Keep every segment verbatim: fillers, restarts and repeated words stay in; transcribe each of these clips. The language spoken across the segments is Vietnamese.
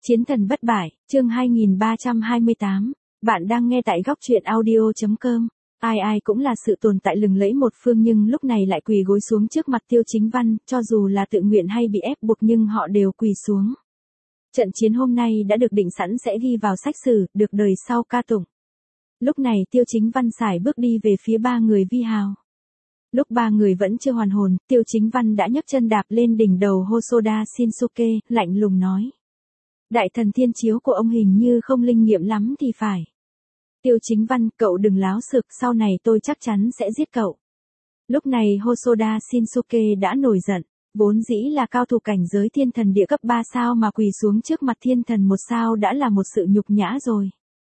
Chiến thần bất bại, chương hai nghìn ba trăm hai mươi tám. Bạn đang nghe tại góc truyện audio chấm com. Ai ai cũng là sự tồn tại lừng lẫy một phương nhưng lúc này lại quỳ gối xuống trước mặt Tiêu Chính Văn, cho dù là tự nguyện hay bị ép buộc nhưng họ đều quỳ xuống. Trận chiến hôm nay đã được định sẵn sẽ ghi vào sách sử, được đời sau ca tụng. Lúc này Tiêu Chính Văn sải bước đi về phía ba người vi hào. Lúc ba người vẫn chưa hoàn hồn, Tiêu Chính Văn đã nhấc chân đạp lên đỉnh đầu Hosoda Shinsuke, lạnh lùng nói. Đại thần thiên chiếu của ông hình như không linh nghiệm lắm thì phải. Tiêu Chính Văn, cậu đừng láo xược, sau này tôi chắc chắn sẽ giết cậu. Lúc này Hosoda Shinsuke đã nổi giận, vốn dĩ là cao thủ cảnh giới thiên thần địa cấp ba sao mà quỳ xuống trước mặt thiên thần một sao đã là một sự nhục nhã rồi.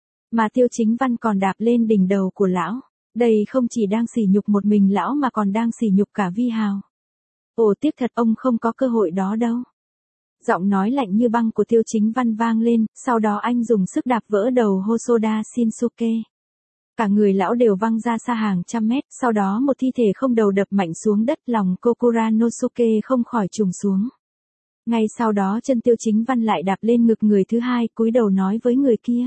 Mà Tiêu Chính Văn còn đạp lên đỉnh đầu của lão, đây không chỉ đang sỉ nhục một mình lão mà còn đang sỉ nhục cả vi hào. Ồ tiếc thật, ông không có cơ hội đó đâu. Giọng nói lạnh như băng của Tiêu Chính Văn vang lên, sau đó anh dùng sức đạp vỡ đầu Hosoda Shinsuke. Cả người lão đều văng ra xa hàng trăm mét, sau đó một thi thể không đầu đập mạnh xuống đất, lòng Kokuranosuke không khỏi trùng xuống. Ngay sau đó chân Tiêu Chính Văn lại đạp lên ngực người thứ hai, cúi đầu nói với người kia.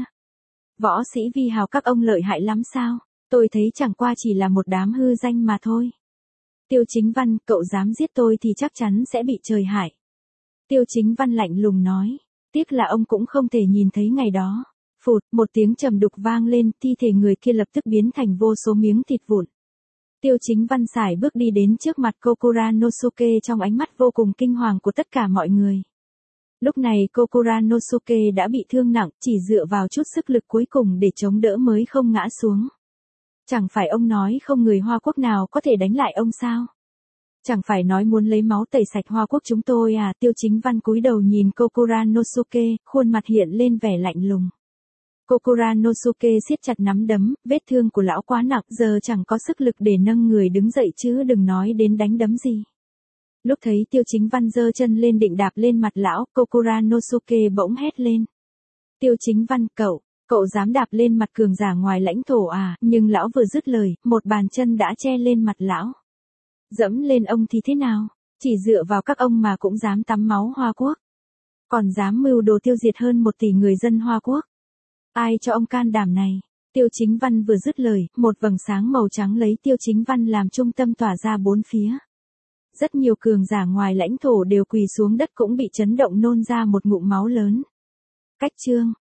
Võ sĩ vi hào các ông lợi hại lắm sao, tôi thấy chẳng qua chỉ là một đám hư danh mà thôi. Tiêu Chính Văn, cậu dám giết tôi thì chắc chắn sẽ bị trời hại. Tiêu Chính Văn lạnh lùng nói, tiếc là ông cũng không thể nhìn thấy ngày đó. Phụt, một tiếng trầm đục vang lên, thi thể người kia lập tức biến thành vô số miếng thịt vụn. Tiêu Chính Văn sải bước đi đến trước mặt Kokuranosuke trong ánh mắt vô cùng kinh hoàng của tất cả mọi người. Lúc này Kokuranosuke đã bị thương nặng, chỉ dựa vào chút sức lực cuối cùng để chống đỡ mới không ngã xuống. Chẳng phải ông nói không người Hoa Quốc nào có thể đánh lại ông sao? Chẳng phải nói muốn lấy máu tẩy sạch Hoa Quốc chúng tôi à? Tiêu Chính Văn cúi đầu nhìn Kokuranosuke, khuôn mặt hiện lên vẻ lạnh lùng. Kokuranosuke siết chặt nắm đấm, vết thương của lão quá nặng, giờ chẳng có sức lực để nâng người đứng dậy chứ đừng nói đến đánh đấm gì. Lúc thấy Tiêu Chính Văn giơ chân lên định đạp lên mặt lão, Kokuranosuke bỗng hét lên. Tiêu Chính Văn, cậu, cậu dám đạp lên mặt cường giả ngoài lãnh thổ à? Nhưng lão vừa dứt lời, một bàn chân đã che lên mặt lão. Dẫm lên ông thì thế nào? Chỉ dựa vào các ông mà cũng dám tắm máu Hoa Quốc. Còn dám mưu đồ tiêu diệt hơn một tỷ người dân Hoa Quốc. Ai cho ông can đảm này? Tiêu Chính Văn vừa dứt lời, một vầng sáng màu trắng lấy Tiêu Chính Văn làm trung tâm tỏa ra bốn phía. Rất nhiều cường giả ngoài lãnh thổ đều quỳ xuống đất cũng bị chấn động nôn ra một ngụm máu lớn. Cách chương